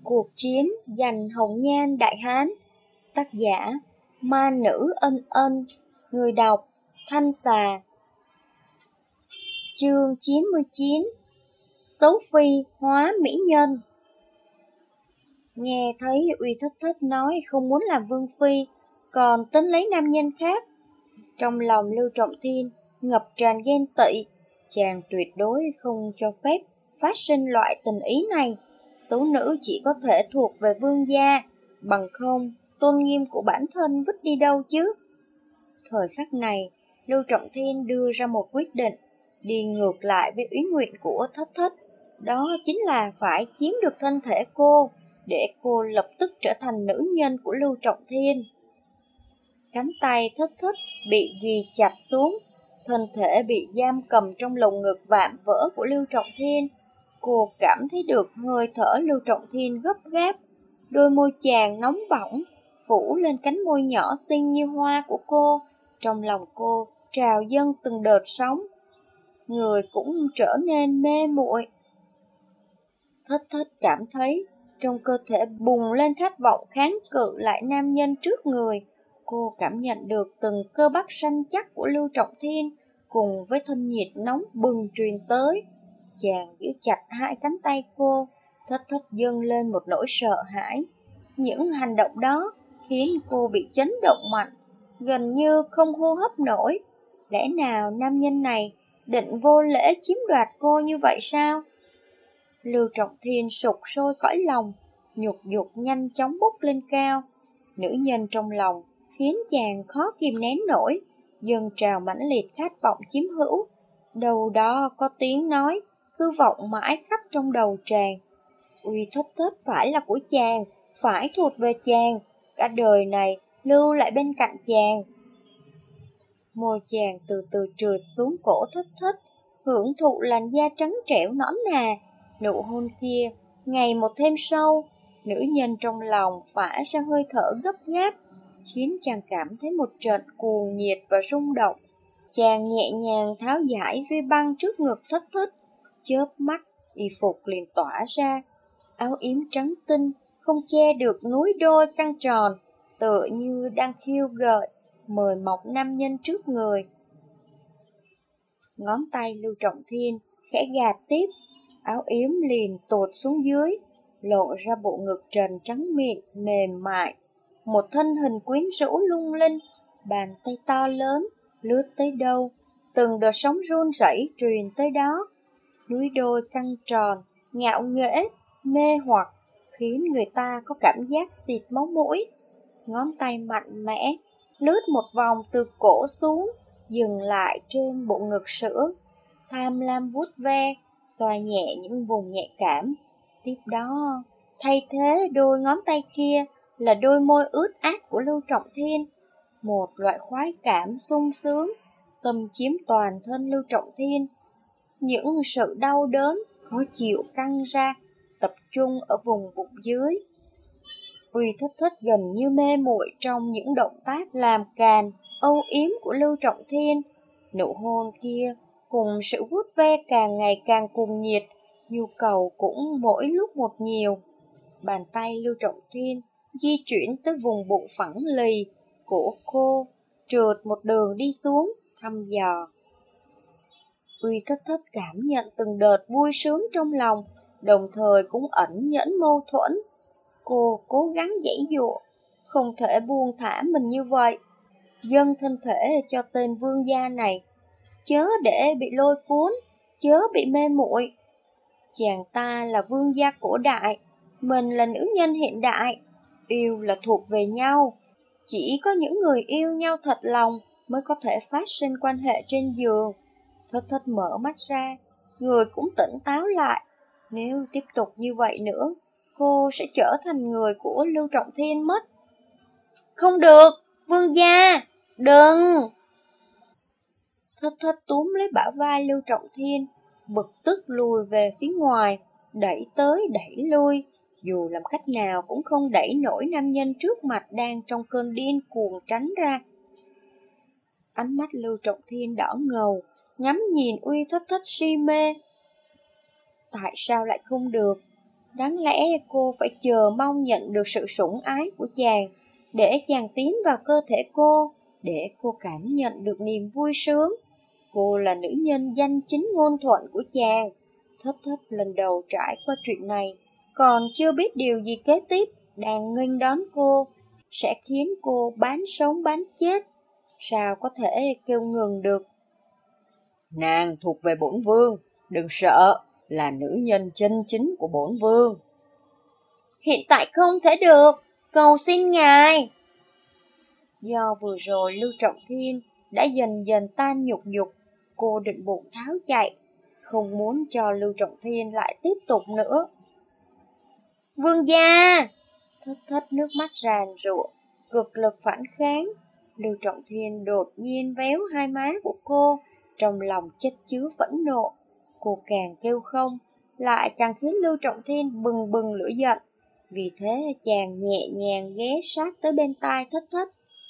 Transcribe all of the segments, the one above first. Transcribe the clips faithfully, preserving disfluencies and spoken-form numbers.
Cuộc chiến giành hồng nhan đại hán. Tác giả Ma Nữ Ân Ân. Người đọc Thanh Xà. Chương chín mươi chín. Xấu phi hóa mỹ nhân. Nghe thấy Uy Thất Thất nói không muốn làm vương phi, còn tính lấy nam nhân khác, trong lòng Lưu Trọng Thiên ngập tràn ghen tị. Chàng tuyệt đối không cho phép phát sinh loại tình ý này. Số nữ chỉ có thể thuộc về vương gia, bằng không tôn nghiêm của bản thân vứt đi đâu chứ. Thời khắc này, Lưu Trọng Thiên đưa ra một quyết định, đi ngược lại với ý nguyện của Thất Thất. Đó chính là phải chiếm được thân thể cô, để cô lập tức trở thành nữ nhân của Lưu Trọng Thiên. Cánh tay Thất Thất bị ghi chặt xuống, thân thể bị giam cầm trong lồng ngực vạm vỡ của Lưu Trọng Thiên. Cô cảm thấy được hơi thở Lưu Trọng Thiên gấp gáp, đôi môi chàng nóng bỏng phủ lên cánh môi nhỏ xinh như hoa của cô. Trong lòng cô trào dâng từng đợt sóng, người cũng trở nên mê muội. Thất Thất cảm thấy trong cơ thể bùng lên khát vọng kháng cự lại nam nhân trước người. Cô cảm nhận được từng cơ bắp săn chắc của Lưu Trọng Thiên cùng với thân nhiệt nóng bừng truyền tới. Chàng giữ chặt hai cánh tay cô, Thất Thất dâng lên một nỗi sợ hãi. Những hành động đó khiến cô bị chấn động mạnh, gần như không hô hấp nổi. Lẽ nào nam nhân này định vô lễ chiếm đoạt cô như vậy sao? Lưu Trọng Thiên sục sôi cõi lòng, nhục dục nhanh chóng bốc lên cao. Nữ nhân trong lòng khiến chàng khó kìm nén nổi, dâng trào mãnh liệt khát vọng chiếm hữu. Đầu đó có tiếng nói cứ vọng mãi khắp trong đầu chàng: Uy Thất Thất phải là của chàng, phải thuộc về chàng, cả đời này lưu lại bên cạnh chàng. Môi chàng từ từ trượt xuống cổ Thất Thất, hưởng thụ làn da trắng trẻo nõn nà. Nụ hôn kia ngày một thêm sâu, nữ nhân trong lòng phả ra hơi thở gấp gáp, khiến chàng cảm thấy một trận cuồng nhiệt và rung động. Chàng nhẹ nhàng tháo giải dây băng trước ngực Thất Thất, chớp mắt y phục liền tỏa ra, áo yếm trắng tinh không che được núi đôi căng tròn, tựa như đang khiêu gợi mời mọc nam nhân trước người. Ngón tay Lưu Trọng Thiên khẽ gạt tiếp, áo yếm liền tụt xuống dưới, lộ ra bộ ngực trần trắng mịn mềm mại, một thân hình quyến rũ lung linh. Bàn tay to lớn lướt tới đâu, từng đợt sóng run rẩy truyền tới đó. Núi đôi căng tròn, ngạo nghễ, mê hoặc, khiến người ta có cảm giác xịt máu mũi. Ngón tay mạnh mẽ lướt một vòng từ cổ xuống, dừng lại trên bộ ngực sữa, tham lam vuốt ve, xoa nhẹ những vùng nhạy cảm. Tiếp đó, thay thế đôi ngón tay kia là đôi môi ướt át của Lưu Trọng Thiên. Một loại khoái cảm sung sướng xâm chiếm toàn thân Lưu Trọng Thiên. Những sự đau đớn, khó chịu căng ra, tập trung ở vùng bụng dưới. Uy Thất Thất gần như mê muội trong những động tác làm càn, âu yếm của Lưu Trọng Thiên. Nụ hôn kia cùng sự vuốt ve càng ngày càng cuồng nhiệt, nhu cầu cũng mỗi lúc một nhiều. Bàn tay Lưu Trọng Thiên di chuyển tới vùng bụng phẳng lì của cô, trượt một đường đi xuống, thăm dò. Uy Thất Thất cảm nhận từng đợt vui sướng trong lòng, đồng thời cũng ẩn nhẫn mâu thuẫn. Cô cố gắng giãy giụa, không thể buông thả mình như vậy, dâng thân thể cho tên vương gia này, chớ để bị lôi cuốn, chớ bị mê muội. Chàng ta là vương gia cổ đại, mình là nữ nhân hiện đại, yêu là thuộc về nhau. Chỉ có những người yêu nhau thật lòng mới có thể phát sinh quan hệ trên giường. Thất Thất mở mắt ra, người cũng tỉnh táo lại. Nếu tiếp tục như vậy nữa, cô sẽ trở thành người của Lưu Trọng Thiên mất. Không được, vương gia, đừng! Thất Thất túm lấy bả vai Lưu Trọng Thiên, bực tức lùi về phía ngoài, đẩy tới đẩy lui. Dù làm cách nào cũng không đẩy nổi nam nhân trước mặt đang trong cơn điên cuồng tránh ra. Ánh mắt Lưu Trọng Thiên đỏ ngầu, ngắm nhìn Uy Thất Thất si mê. Tại sao lại không được? Đáng lẽ cô phải chờ mong nhận được sự sủng ái của chàng, để chàng tiến vào cơ thể cô, để cô cảm nhận được niềm vui sướng. Cô là nữ nhân danh chính ngôn thuận của chàng. Thất Thất lần đầu trải qua chuyện này, còn chưa biết điều gì kế tiếp đang nghênh đón cô, sẽ khiến cô bán sống bán chết. Sao có thể kêu ngừng được? Nàng thuộc về bổn vương, đừng sợ, là nữ nhân chân chính của bổn vương. Hiện tại không thể được, cầu xin ngài. Do vừa rồi Lưu Trọng Thiên đã dần dần tan nhục nhục, cô định bụng tháo chạy, không muốn cho Lưu Trọng Thiên lại tiếp tục nữa. Vương gia! Thất Thất nước mắt ràn rụa, cực lực phản kháng. Lưu Trọng Thiên đột nhiên véo hai má của cô, trong lòng chất chứa phẫn nộ. Cô càng kêu không, lại càng khiến Lưu Trọng Thiên bừng bừng lửa giận. Vì thế chàng nhẹ nhàng ghé sát tới bên tai Thất Thất.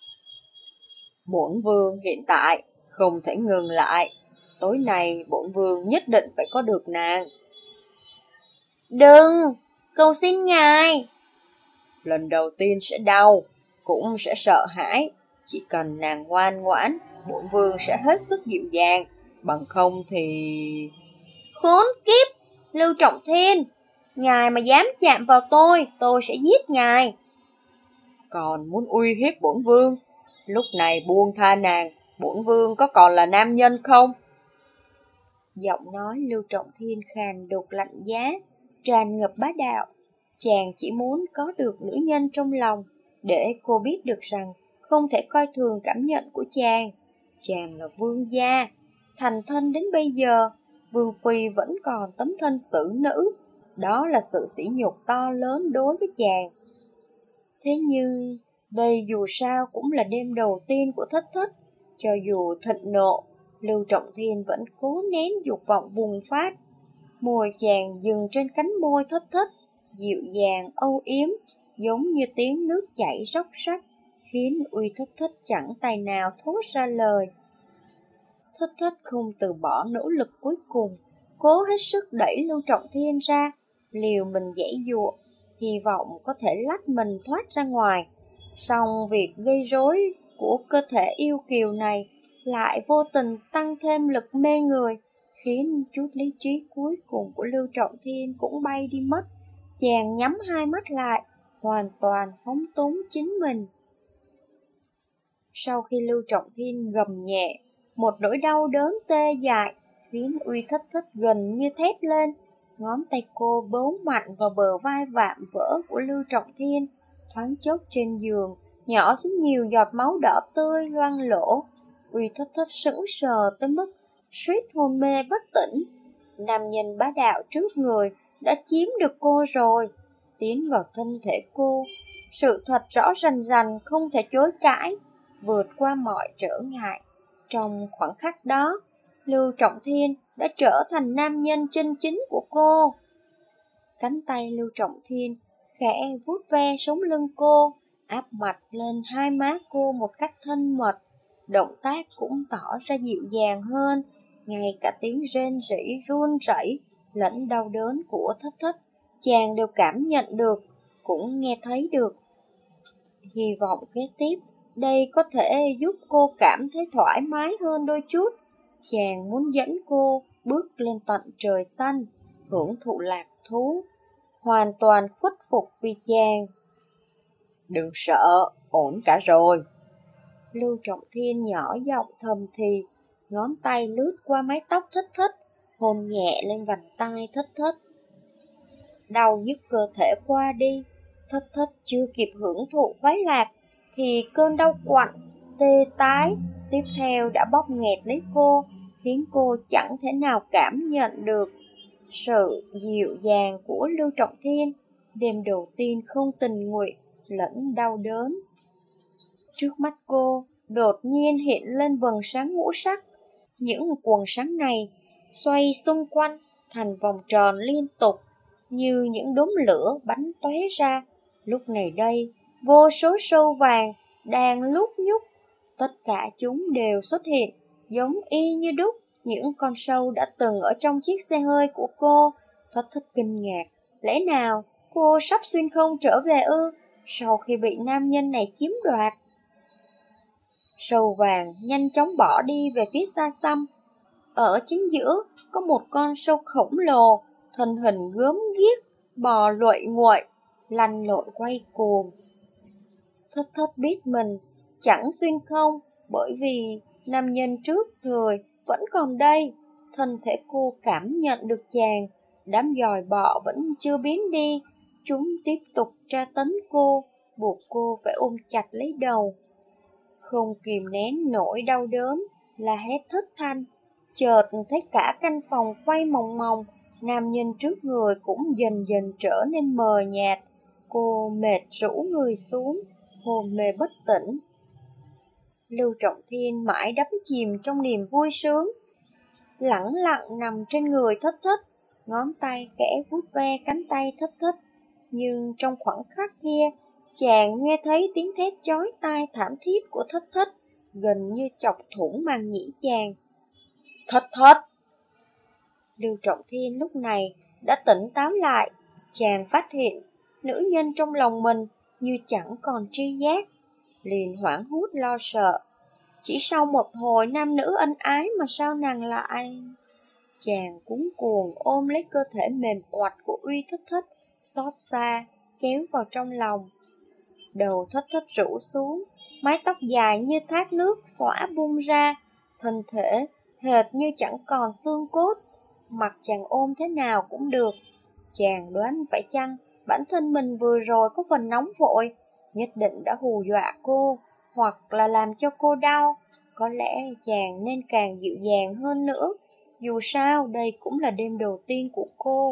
Bổn vương hiện tại không thể ngừng lại. Tối nay bổn vương nhất định phải có được nàng. Đừng, cầu xin ngài. Lần đầu tiên sẽ đau, cũng sẽ sợ hãi. Chỉ cần nàng ngoan ngoãn, bổn vương sẽ hết sức dịu dàng. Bằng không thì... Khốn kiếp, Lưu Trọng Thiên, ngài mà dám chạm vào tôi, tôi sẽ giết ngài. Còn muốn uy hiếp bổn vương? Lúc này buông tha nàng, bổn vương có còn là nam nhân không? Giọng nói Lưu Trọng Thiên khàn đục lạnh giá, tràn ngập bá đạo. Chàng chỉ muốn có được nữ nhân trong lòng, để cô biết được rằng không thể coi thường cảm nhận của chàng. Chàng là vương gia, thành thân đến bây giờ, vương phi vẫn còn tấm thân xử nữ. Đó là sự sỉ nhục to lớn đối với chàng. Thế nhưng, đây dù sao cũng là đêm đầu tiên của Thất Thất. Cho dù thịnh nộ, Lưu Trọng Thiên vẫn cố nén dục vọng bùng phát. Môi chàng dừng trên cánh môi Thất Thất, dịu dàng âu yếm, giống như tiếng nước chảy róc rách, khiến Uy Thất Thất chẳng tài nào thốt ra lời. Thất Thất không từ bỏ nỗ lực cuối cùng, cố hết sức đẩy Lưu Trọng Thiên ra, liều mình giãy giụa, hy vọng có thể lách mình thoát ra ngoài. Song việc gây rối của cơ thể yêu kiều này lại vô tình tăng thêm lực mê người, khiến chút lý trí cuối cùng của Lưu Trọng Thiên cũng bay đi mất. Chàng nhắm hai mắt lại, hoàn toàn phóng túng chính mình. Sau khi Lưu Trọng Thiên gầm nhẹ, một nỗi đau đớn tê dại khiến Uy Thất Thất gần như thét lên. Ngón tay cô bấu mạnh vào bờ vai vạm vỡ của Lưu Trọng Thiên, thoáng chốc trên giường nhỏ xuống nhiều giọt máu đỏ tươi loang lổ. Uy Thất Thất sững sờ tới mức suýt hôn mê bất tỉnh. Nam nhân bá đạo trước người đã chiếm được cô rồi, tiến vào thân thể cô. Sự thật rõ rành rành không thể chối cãi, vượt qua mọi trở ngại. Trong khoảnh khắc đó, Lưu Trọng Thiên đã trở thành nam nhân chân chính của cô. Cánh tay Lưu Trọng Thiên khẽ vuốt ve sống lưng cô, áp mặt lên hai má cô một cách thân mật. Động tác cũng tỏ ra dịu dàng hơn, ngay cả tiếng rên rỉ run rẩy lẫn đau đớn của Thất Thất chàng đều cảm nhận được, cũng nghe thấy được. Hy vọng kế tiếp đây có thể giúp cô cảm thấy thoải mái hơn đôi chút. Chàng muốn dẫn cô bước lên tận trời xanh, hưởng thụ lạc thú, hoàn toàn khuất phục vì chàng. Đừng sợ, ổn cả rồi. Lưu Trọng Thiên nhỏ giọng thầm thì, ngón tay lướt qua mái tóc Thất Thất, hôn nhẹ lên vành tai Thất Thất. Đau nhức cơ thể qua đi, Thất Thất chưa kịp hưởng thụ khoái lạc, thì cơn đau quặn, tê tái, tiếp theo đã bóp nghẹt lấy cô, khiến cô chẳng thể nào cảm nhận được sự dịu dàng của Lưu Trọng Thiên. Đêm đầu tiên không tình nguyện lẫn đau đớn. Trước mắt cô đột nhiên hiện lên vầng sáng ngũ sắc. Những quầng sáng này xoay xung quanh thành vòng tròn liên tục, như những đốm lửa bắn tóe ra. Lúc này đây, vô số sâu vàng đang lúc nhúc, tất cả chúng đều xuất hiện, giống y như đúc những con sâu đã từng ở trong chiếc xe hơi của cô. Thất Thất kinh ngạc, Lẽ nào cô sắp xuyên không trở về ư, sau khi bị nam nhân này chiếm đoạt? Sâu vàng nhanh chóng bỏ đi về phía xa xăm. Ở chính giữa có một con sâu khổng lồ, thân hình gớm ghiếc, bò luậy nguậy, lăn lộn quay cuồng. Thất thất biết mình chẳng xuyên không, bởi vì nam nhân trước người vẫn còn đây. Thân thể cô cảm nhận được chàng, đám giòi bọ vẫn chưa biến đi. Chúng tiếp tục tra tấn cô, buộc cô phải ôm chặt lấy đầu. Không kìm nén nỗi đau đớn, là hét thất thanh. Chợt thấy cả căn phòng quay mòng mòng, nam nhân trước người cũng dần dần trở nên mờ nhạt. Cô mệt rũ người xuống, hồn mê bất tỉnh. Lưu Trọng Thiên mãi đắm chìm trong niềm vui sướng, lẳng lặng nằm trên người thất thất, ngón tay khẽ vuốt ve cánh tay thất thất. Nhưng trong khoảnh khắc kia, chàng nghe thấy tiếng thét chói tai thảm thiết của thất thất, gần như chọc thủng màng nhĩ chàng. Thất thất! Lưu Trọng Thiên lúc này đã tỉnh táo lại. Chàng phát hiện nữ nhân trong lòng mình như chẳng còn tri giác, liền hoảng hốt lo sợ. Chỉ sau một hồi nam nữ ân ái mà sao nàng lại... Chàng cuống cuồng ôm lấy cơ thể mềm oặt của Uy Thất Thất, xót xa, kéo vào trong lòng. Đầu Thất Thất rũ xuống, mái tóc dài như thác nước xõa bung ra, thân thể hệt như chẳng còn xương cốt. Mặc chàng ôm thế nào cũng được. Chàng đoán phải chăng bản thân mình vừa rồi có phần nóng vội, nhất định đã hù dọa cô, hoặc là làm cho cô đau. Có lẽ chàng nên càng dịu dàng hơn nữa, dù sao đây cũng là đêm đầu tiên của cô.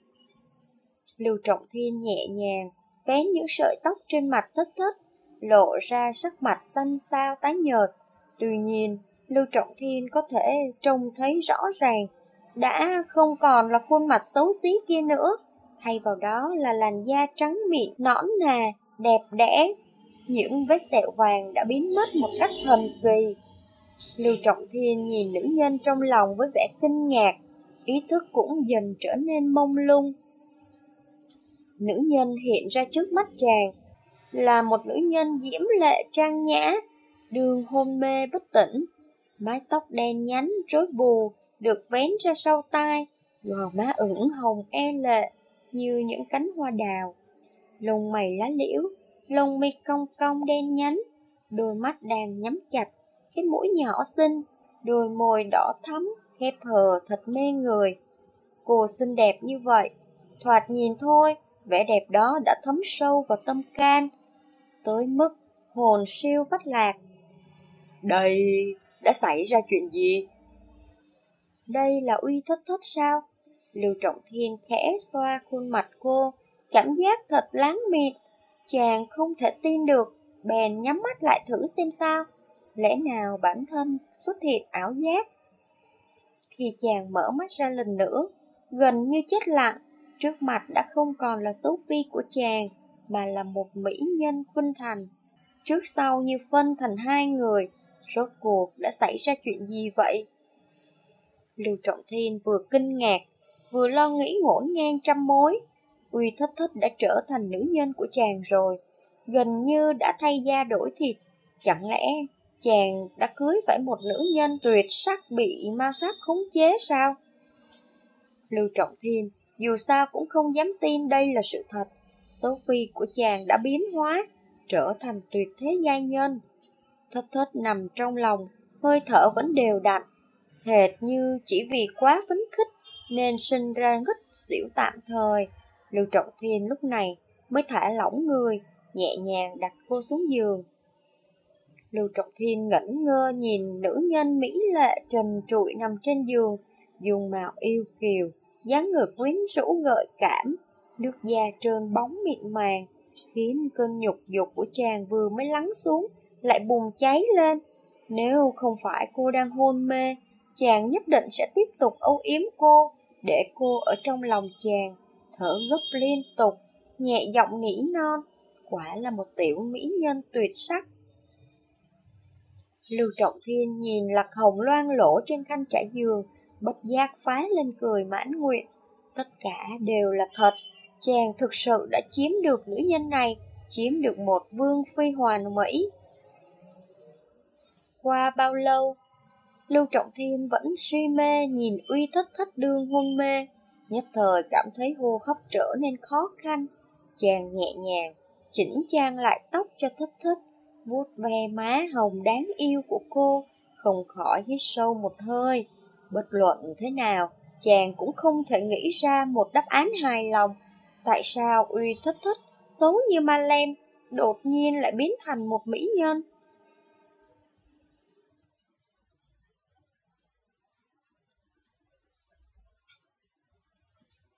Lưu Trọng Thiên nhẹ nhàng vén những sợi tóc trên mặt Thất Thất, lộ ra sắc mặt xanh xao tái nhợt. Tuy nhiên, Lưu Trọng Thiên có thể trông thấy rõ ràng, đã không còn là khuôn mặt xấu xí kia nữa, thay vào đó là làn da trắng mịn, nõn nà, đẹp đẽ. Những vết sẹo vàng đã biến mất một cách thần kỳ. Lưu Trọng Thiên nhìn nữ nhân trong lòng với vẻ kinh ngạc, ý thức cũng dần trở nên mông lung. Nữ nhân hiện ra trước mắt chàng là một nữ nhân diễm lệ trang nhã, đường hôn mê bất tỉnh, mái tóc đen nhánh rối bù được vén ra sau tai, gò má ửng hồng e lệ như những cánh hoa đào, lông mày lá liễu, lông mi cong cong đen nhánh, đôi mắt đang nhắm chặt, cái mũi nhỏ xinh, đôi môi đỏ thắm, khép hờ thật mê người. Cô xinh đẹp như vậy, thoạt nhìn thôi, vẻ đẹp đó đã thấm sâu vào tâm can, tới mức hồn siêu phách lạc. Đây đã xảy ra chuyện gì? Đây là Uy Thất Thất sao? Lưu Trọng Thiên khẽ xoa khuôn mặt cô, cảm giác thật láng mịt. Chàng không thể tin được, bèn nhắm mắt lại thử xem sao. Lẽ nào bản thân xuất hiện ảo giác? Khi chàng mở mắt ra lần nữa, gần như chết lặng, trước mặt đã không còn là Xấu Phi của chàng, mà là một mỹ nhân khuynh thành. Trước sau như phân thành hai người, rốt cuộc đã xảy ra chuyện gì vậy? Lưu Trọng Thiên vừa kinh ngạc, vừa lo nghĩ ngổn ngang trăm mối. Uy Thất Thất đã trở thành nữ nhân của chàng rồi, gần như đã thay da đổi thịt. Chẳng lẽ chàng đã cưới phải một nữ nhân tuyệt sắc bị ma pháp khống chế sao? Lưu Trọng Thiên dù sao cũng không dám tin đây là sự thật. Xấu Phi của chàng đã biến hóa, trở thành tuyệt thế giai nhân. Thất Thất nằm trong lòng, hơi thở vẫn đều đặn, hệt như chỉ vì quá phấn khích nên sinh ra ngất xỉu tạm thời. Lưu Trọng Thiên lúc này mới thả lỏng người, nhẹ nhàng đặt cô xuống giường. Lưu Trọng Thiên ngẩn ngơ nhìn nữ nhân mỹ lệ trần trụi nằm trên giường, dung mạo yêu kiều, dáng người quyến rũ gợi cảm, nước da trơn bóng mịn màng, khiến cơn nhục dục của chàng vừa mới lắng xuống lại bùng cháy lên. Nếu không phải cô đang hôn mê, chàng nhất định sẽ tiếp tục âu yếm cô, để cô ở trong lòng chàng, thở gấp liên tục, nhẹ giọng nỉ non, quả là một tiểu mỹ nhân tuyệt sắc. Lưu Trọng Thiên nhìn lạc hồng loang lỗ trên khăn trải giường, bất giác phá lên cười mãn nguyện. Tất cả đều là thật, chàng thực sự đã chiếm được nữ nhân này, chiếm được một vương phi hoàn mỹ. Qua bao lâu, Lưu Trọng Thiên vẫn suy mê nhìn Uy Thích Thích đương hôn mê, nhất thời cảm thấy hô hấp trở nên khó khăn. Chàng nhẹ nhàng chỉnh trang lại tóc cho Thích Thích, vuốt ve má hồng đáng yêu của cô, không khỏi hít sâu một hơi. Bất luận thế nào, chàng cũng không thể nghĩ ra một đáp án hài lòng. Tại sao Uy Thích Thích xấu như ma lem đột nhiên lại biến thành một mỹ nhân?